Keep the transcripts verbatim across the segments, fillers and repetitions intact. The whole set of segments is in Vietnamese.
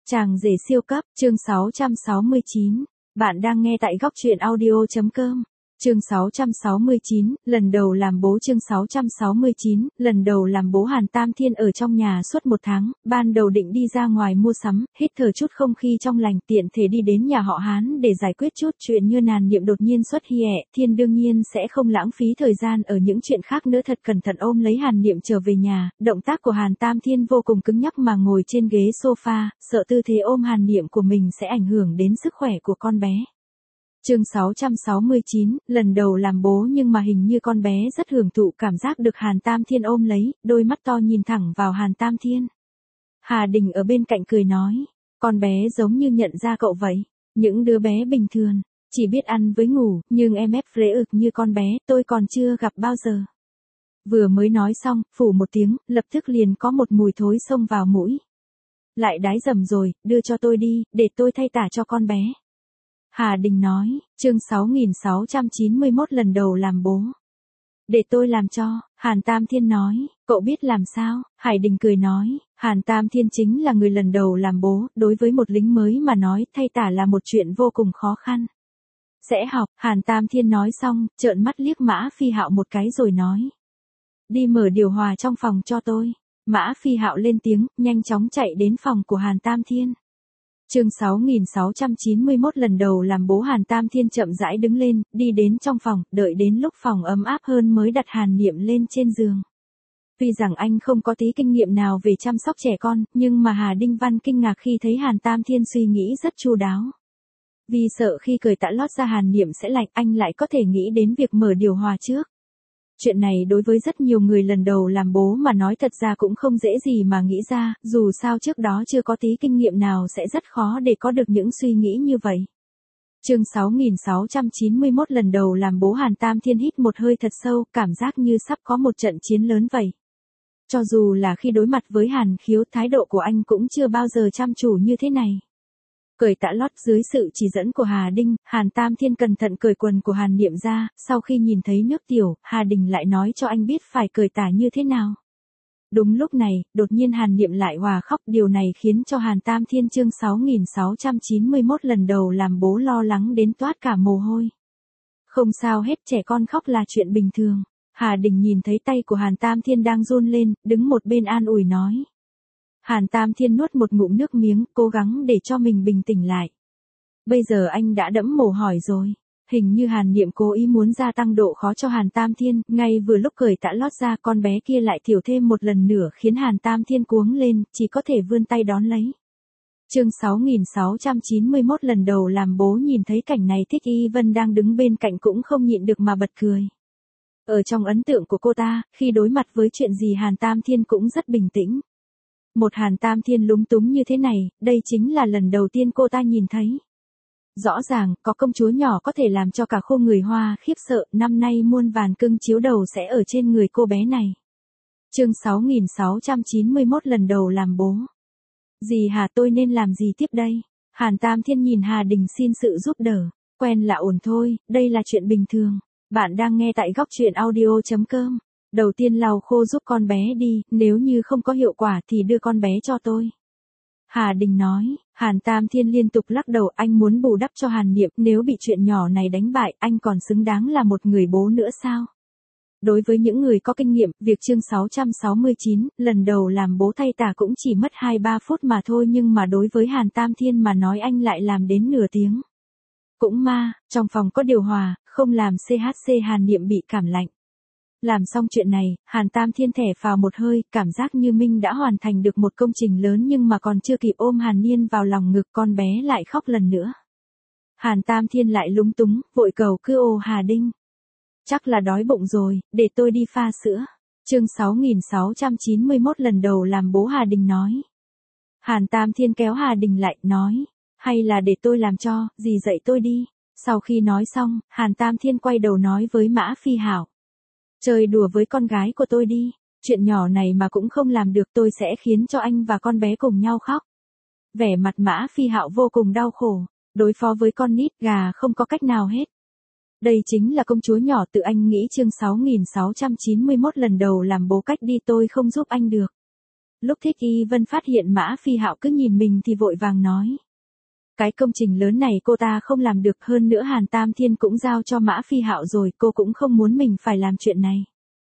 Chàng rể siêu cấp, chương sáu trăm sáu mươi chín. Bạn đang nghe tại góc truyện audio.com. Chương sáu trăm sáu mươi chín, lần đầu làm bố. Chương sáu trăm sáu mươi chín, lần đầu làm bố. Hàn Tam Thiên ở trong nhà suốt một tháng, ban đầu định đi ra ngoài mua sắm, hít thở chút không khí trong lành, tiện thể đi đến nhà họ Hán để giải quyết chút chuyện như Nàn Niệm đột nhiên xuất hi ẹ. Thiên đương nhiên sẽ không lãng phí thời gian ở những chuyện khác nữa, thật cẩn thận ôm lấy Hàn Niệm trở về nhà. Động tác của Hàn Tam Thiên vô cùng cứng nhắc mà ngồi trên ghế sofa, sợ tư thế ôm Hàn Niệm của mình sẽ ảnh hưởng đến sức khỏe của con bé. Chương sáu trăm sáu mươi chín, lần đầu làm bố nhưng mà hình như con bé rất hưởng thụ cảm giác được Hàn Tam Thiên ôm lấy, đôi mắt to nhìn thẳng vào Hàn Tam Thiên. Hà Đình ở bên cạnh cười nói, con bé giống như nhận ra cậu vậy, những đứa bé bình thường, chỉ biết ăn với ngủ, nhưng em ép rễ ực như con bé, tôi còn chưa gặp bao giờ. Vừa mới nói xong, phủ một tiếng, lập tức liền có một mùi thối xông vào mũi. Lại đái dầm rồi, đưa cho tôi đi, để tôi thay tả cho con bé. Hà Đình nói, chương sáu nghìn sáu trăm chín mươi mốt lần đầu làm bố. Để tôi làm cho, Hàn Tam Thiên nói, cậu biết làm sao? Hải Đình cười nói, Hàn Tam Thiên chính là người lần đầu làm bố, đối với một lính mới mà nói, thay tả là một chuyện vô cùng khó khăn. Sẽ học, Hàn Tam Thiên nói xong, trợn mắt liếc Mã Phi Hạo một cái rồi nói. Đi mở điều hòa trong phòng cho tôi. Mã Phi Hạo lên tiếng, nhanh chóng chạy đến phòng của Hàn Tam Thiên. Chương sáu nghìn sáu trăm chín mươi mốt lần đầu làm bố. Hàn Tam Thiên chậm rãi đứng lên, đi đến trong phòng, đợi đến lúc phòng ấm áp hơn mới đặt Hàn Niệm lên trên giường. Tuy rằng anh không có tí kinh nghiệm nào về chăm sóc trẻ con, nhưng mà Hà Đinh Văn kinh ngạc khi thấy Hàn Tam Thiên suy nghĩ rất chu đáo. Vì sợ khi cởi tã lót ra Hàn Niệm sẽ lạnh, anh lại có thể nghĩ đến việc mở điều hòa trước. Chuyện này đối với rất nhiều người lần đầu làm bố mà nói thật ra cũng không dễ gì mà nghĩ ra, dù sao trước đó chưa có tí kinh nghiệm nào sẽ rất khó để có được những suy nghĩ như vậy. Chương sáu nghìn sáu trăm chín mươi mốt lần đầu làm bố. Hàn Tam Thiên hít một hơi thật sâu, cảm giác như sắp có một trận chiến lớn vậy. Cho dù là khi đối mặt với Hàn Khiếu, thái độ của anh cũng chưa bao giờ chăm chủ như thế này. Cởi tã lót dưới sự chỉ dẫn của Hà Đinh, Hàn Tam Thiên cẩn thận cởi quần của Hàn Niệm ra, sau khi nhìn thấy nước tiểu, Hà Đình lại nói cho anh biết phải cởi tả như thế nào. Đúng lúc này, đột nhiên Hàn Niệm lại hòa khóc, điều này khiến cho Hàn Tam Thiên chương sáu nghìn sáu trăm chín mươi mốt lần đầu làm bố lo lắng đến toát cả mồ hôi. Không sao hết, trẻ con khóc là chuyện bình thường. Hà Đình nhìn thấy tay của Hàn Tam Thiên đang run lên, đứng một bên an ủi nói. Hàn Tam Thiên nuốt một ngụm nước miếng, cố gắng để cho mình bình tĩnh lại. Bây giờ anh đã đẫm mồ hôi rồi. Hình như Hàn Niệm cố ý muốn gia tăng độ khó cho Hàn Tam Thiên, ngay vừa lúc cởi tã lót ra, con bé kia lại thiểu thêm một lần nữa khiến Hàn Tam Thiên cuống lên, chỉ có thể vươn tay đón lấy. Chương sáu nghìn sáu trăm chín mươi mốt lần đầu làm bố. Nhìn thấy cảnh này, Thích Y Vân đang đứng bên cạnh cũng không nhịn được mà bật cười. Ở trong ấn tượng của cô ta, khi đối mặt với chuyện gì Hàn Tam Thiên cũng rất bình tĩnh. Một Hàn Tam Thiên lúng túng như thế này, đây chính là lần đầu tiên cô ta nhìn thấy. Rõ ràng, có công chúa nhỏ có thể làm cho cả khu người Hoa khiếp sợ, năm nay muôn vàn cưng chiếu đầu sẽ ở trên người cô bé này. Chương sáu nghìn sáu trăm chín mươi mốt lần đầu làm bố. Dì Hà, tôi nên làm gì tiếp đây? Hàn Tam Thiên nhìn Hà Đình xin sự giúp đỡ. Quen là ổn thôi, đây là chuyện bình thường. Bạn đang nghe tại góc truyện audio.com. Đầu tiên lau khô giúp con bé đi, nếu như không có hiệu quả thì đưa con bé cho tôi. Hà Đình nói. Hàn Tam Thiên liên tục lắc đầu, anh muốn bù đắp cho Hàn Niệm, nếu bị chuyện nhỏ này đánh bại, anh còn xứng đáng là một người bố nữa sao? Đối với những người có kinh nghiệm, việc chương sáu trăm sáu mươi chín, lần đầu làm bố thay tả cũng chỉ mất hai ba phút mà thôi, nhưng mà đối với Hàn Tam Thiên mà nói anh lại làm đến nửa tiếng. Cũng ma, trong phòng có điều hòa, không làm xê hát xê Hàn Niệm bị cảm lạnh. Làm xong chuyện này, Hàn Tam Thiên thở phào một hơi, cảm giác như mình đã hoàn thành được một công trình lớn, nhưng mà còn chưa kịp ôm Hàn Niên vào lòng ngực, con bé lại khóc lần nữa. Hàn Tam Thiên lại lúng túng, vội cầu cứ ô Hà Đinh. Chắc là đói bụng rồi, để tôi đi pha sữa. Chương sáu nghìn sáu trăm chín mươi mốt lần đầu làm bố. Hà Đình nói. Hàn Tam Thiên kéo Hà Đình lại, nói. Hay là để tôi làm cho, dì dạy tôi đi. Sau khi nói xong, Hàn Tam Thiên quay đầu nói với Mã Phi Hạo. Chơi đùa với con gái của tôi đi, chuyện nhỏ này mà cũng không làm được, tôi sẽ khiến cho anh và con bé cùng nhau khóc. Vẻ mặt Mã Phi Hạo vô cùng đau khổ, đối phó với con nít gà không có cách nào hết. Đây chính là công chúa nhỏ, tự anh nghĩ. Chương sáu nghìn sáu trăm chín mươi mốt lần đầu làm bố, cách đi tôi không giúp anh được. Lúc Thích Y Vân phát hiện Mã Phi Hạo cứ nhìn mình thì vội vàng nói. Cái công trình lớn này cô ta không làm được, hơn nữa Hàn Tam Thiên cũng giao cho Mã Phi Hạo rồi, cô cũng không muốn mình phải làm chuyện này.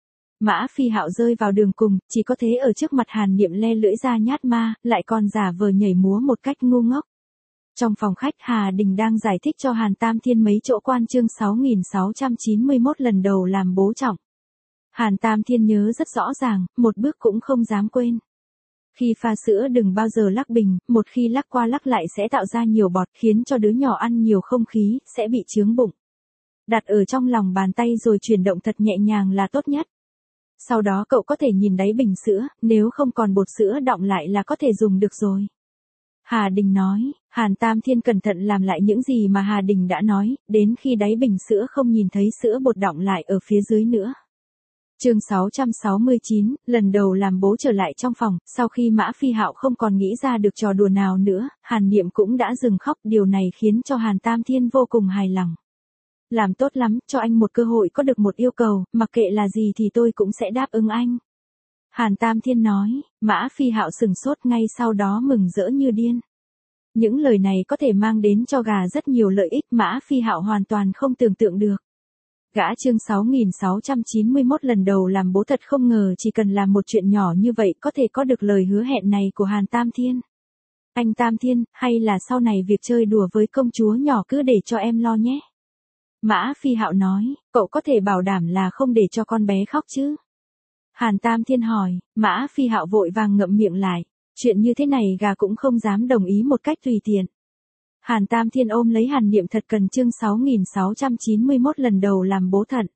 Mã Phi Hạo rơi vào đường cùng, chỉ có thế ở trước mặt Hàn Niệm le lưỡi ra nhát ma, lại còn giả vờ nhảy múa một cách ngu ngốc. Trong phòng khách, Hà Đình đang giải thích cho Hàn Tam Thiên mấy chỗ quan chương sáu nghìn sáu trăm chín mươi mốt lần đầu làm bố trọng. Hàn Tam Thiên nhớ rất rõ ràng, một bước cũng không dám quên. Khi pha sữa đừng bao giờ lắc bình, một khi lắc qua lắc lại sẽ tạo ra nhiều bọt, khiến cho đứa nhỏ ăn nhiều không khí, sẽ bị chướng bụng. Đặt ở trong lòng bàn tay rồi chuyển động thật nhẹ nhàng là tốt nhất. Sau đó cậu có thể nhìn đáy bình sữa, nếu không còn bột sữa đọng lại là có thể dùng được rồi. Hà Đình nói, Hàn Tam Thiên cẩn thận làm lại những gì mà Hà Đình đã nói, đến khi đáy bình sữa không nhìn thấy sữa bột đọng lại ở phía dưới nữa. Chương sáu trăm sáu mươi chín, lần đầu làm bố trở lại trong phòng, sau khi Mã Phi Hạo không còn nghĩ ra được trò đùa nào nữa, Hàn Niệm cũng đã dừng khóc, điều này khiến cho Hàn Tam Thiên vô cùng hài lòng. Làm tốt lắm, cho anh một cơ hội có được một yêu cầu, mặc kệ là gì thì tôi cũng sẽ đáp ứng anh. Hàn Tam Thiên nói, Mã Phi Hạo sừng sốt ngay sau đó mừng rỡ như điên. Những lời này có thể mang đến cho gà rất nhiều lợi ích, Mã Phi Hạo hoàn toàn không tưởng tượng được. Gã chương sáu nghìn sáu trăm chín mươi mốt lần đầu làm bố thật không ngờ chỉ cần làm một chuyện nhỏ như vậy có thể có được lời hứa hẹn này của Hàn Tam Thiên. Anh Tam Thiên, hay là sau này việc chơi đùa với công chúa nhỏ cứ để cho em lo nhé. Mã Phi Hạo nói, cậu có thể bảo đảm là không để cho con bé khóc chứ? Hàn Tam Thiên hỏi, Mã Phi Hạo vội vàng ngậm miệng lại, chuyện như thế này gà cũng không dám đồng ý một cách tùy tiện. Hàn Tam Thiên ôm lấy Hàn Niệm thật cần chương sáu nghìn sáu trăm chín mươi mốt lần đầu làm bố thận.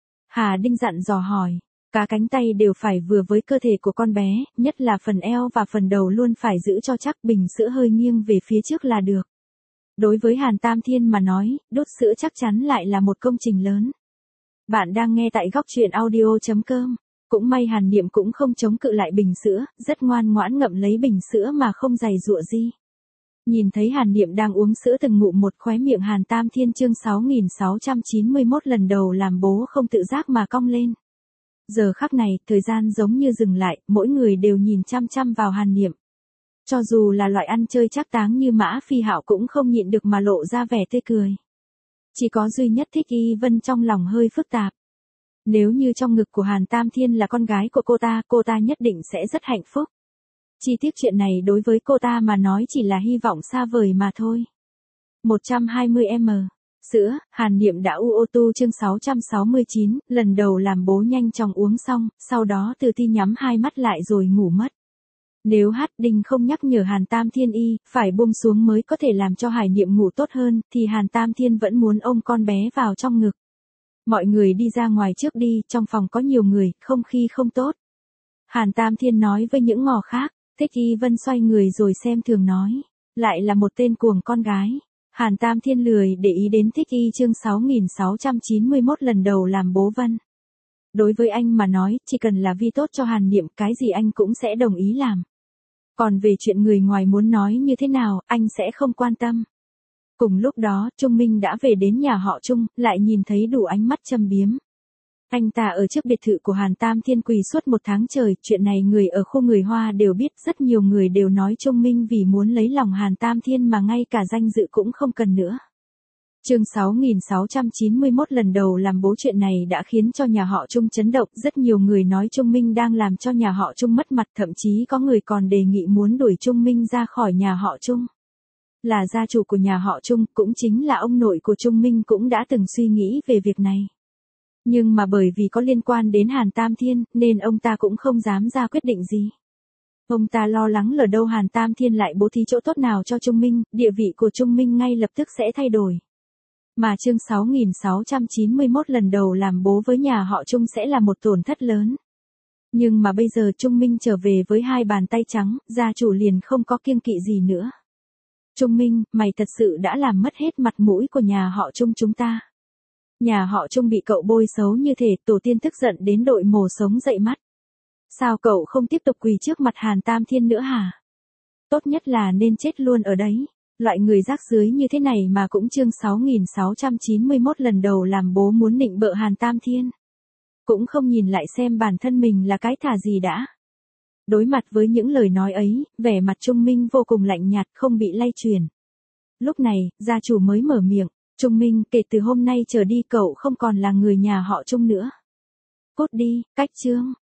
Hà Đinh dặn dò hỏi, cả cánh tay đều phải vừa với cơ thể của con bé, nhất là phần eo và phần đầu luôn phải giữ cho chắc, bình sữa hơi nghiêng về phía trước là được. Đối với Hàn Tam Thiên mà nói, đút sữa chắc chắn lại là một công trình lớn. Bạn đang nghe tại góc truyện audio chấm com. Cũng may Hàn Niệm cũng không chống cự lại bình sữa, rất ngoan ngoãn ngậm lấy bình sữa mà không giày giụa gì. Nhìn thấy Hàn Niệm đang uống sữa từng ngụm một, khóe miệng Hàn Tam Thiên chương sáu nghìn sáu trăm chín mươi mốt lần đầu làm bố không tự giác mà cong lên. Giờ khắc này, thời gian giống như dừng lại, mỗi người đều nhìn chăm chăm vào Hàn Niệm. Cho dù là loại ăn chơi trác táng như Mã Phi Hạo cũng không nhịn được mà lộ ra vẻ tươi cười. Chỉ có duy nhất Thích Y Vân trong lòng hơi phức tạp. Nếu như trong ngực của Hàn Tam Thiên là con gái của cô ta, cô ta nhất định sẽ rất hạnh phúc. Chi tiết chuyện này đối với cô ta mà nói chỉ là hy vọng xa vời mà thôi. một trăm hai mươi ml. Sữa, Hàn Niệm đã u ô tu chương sáu trăm sáu mươi chín, lần đầu làm bố nhanh chóng uống xong, sau đó từ ti nhắm hai mắt lại rồi ngủ mất. Nếu Hát Đinh không nhắc nhở Hàn Tam Thiên y, phải buông xuống mới có thể làm cho Hải Niệm ngủ tốt hơn, thì Hàn Tam Thiên vẫn muốn ôm con bé vào trong ngực. Mọi người đi ra ngoài trước đi, trong phòng có nhiều người, không khí không tốt. Hàn Tam Thiên nói với những ngò khác, Thích Y Vân xoay người rồi xem thường nói, lại là một tên cuồng con gái. Hàn Tam Thiên lười để ý đến Thích Y chương sáu nghìn sáu trăm chín mươi mốt lần đầu làm bố Vân. Đối với anh mà nói, chỉ cần là vì tốt cho Hàn Niệm, cái gì anh cũng sẽ đồng ý làm. Còn về chuyện người ngoài muốn nói như thế nào, anh sẽ không quan tâm. Cùng lúc đó, Trung Minh đã về đến nhà họ Trung, lại nhìn thấy đủ ánh mắt châm biếm. Anh ta ở trước biệt thự của Hàn Tam Thiên quỳ suốt một tháng trời, chuyện này người ở khu người Hoa đều biết, rất nhiều người đều nói Trung Minh vì muốn lấy lòng Hàn Tam Thiên mà ngay cả danh dự cũng không cần nữa. Chương sáu nghìn sáu trăm chín mươi mốt lần đầu làm bố chuyện này đã khiến cho nhà họ Trung chấn động, rất nhiều người nói Trung Minh đang làm cho nhà họ Trung mất mặt, thậm chí có người còn đề nghị muốn đuổi Trung Minh ra khỏi nhà họ Trung. Là gia chủ của nhà họ Trung, cũng chính là ông nội của Trung Minh cũng đã từng suy nghĩ về việc này. Nhưng mà bởi vì có liên quan đến Hàn Tam Thiên, nên ông ta cũng không dám ra quyết định gì. Ông ta lo lắng lỡ đâu Hàn Tam Thiên lại bố thí chỗ tốt nào cho Trung Minh, địa vị của Trung Minh ngay lập tức sẽ thay đổi. Mà chương sáu nghìn sáu trăm chín mươi mốt lần đầu làm bố với nhà họ Trung sẽ là một tổn thất lớn. Nhưng mà bây giờ Trung Minh trở về với hai bàn tay trắng, gia chủ liền không có kiêng kỵ gì nữa. Trung Minh, mày thật sự đã làm mất hết mặt mũi của nhà họ Trung chúng ta. Nhà họ Trung bị cậu bôi xấu như thể, tổ tiên tức giận đến đội mồ sống dậy mắt. Sao cậu không tiếp tục quỳ trước mặt Hàn Tam Thiên nữa hả? Tốt nhất là nên chết luôn ở đấy. Loại người rác rưới như thế này mà cũng chương sáu nghìn sáu trăm chín mươi mốt lần đầu làm bố muốn nịnh bợ Hàn Tam Thiên. Cũng không nhìn lại xem bản thân mình là cái thà gì đã. Đối mặt với những lời nói ấy, vẻ mặt Trung Minh vô cùng lạnh nhạt không bị lay chuyển. Lúc này, gia chủ mới mở miệng, Trung Minh, kể từ hôm nay trở đi cậu không còn là người nhà họ Trung nữa. Cút đi, cách Trương.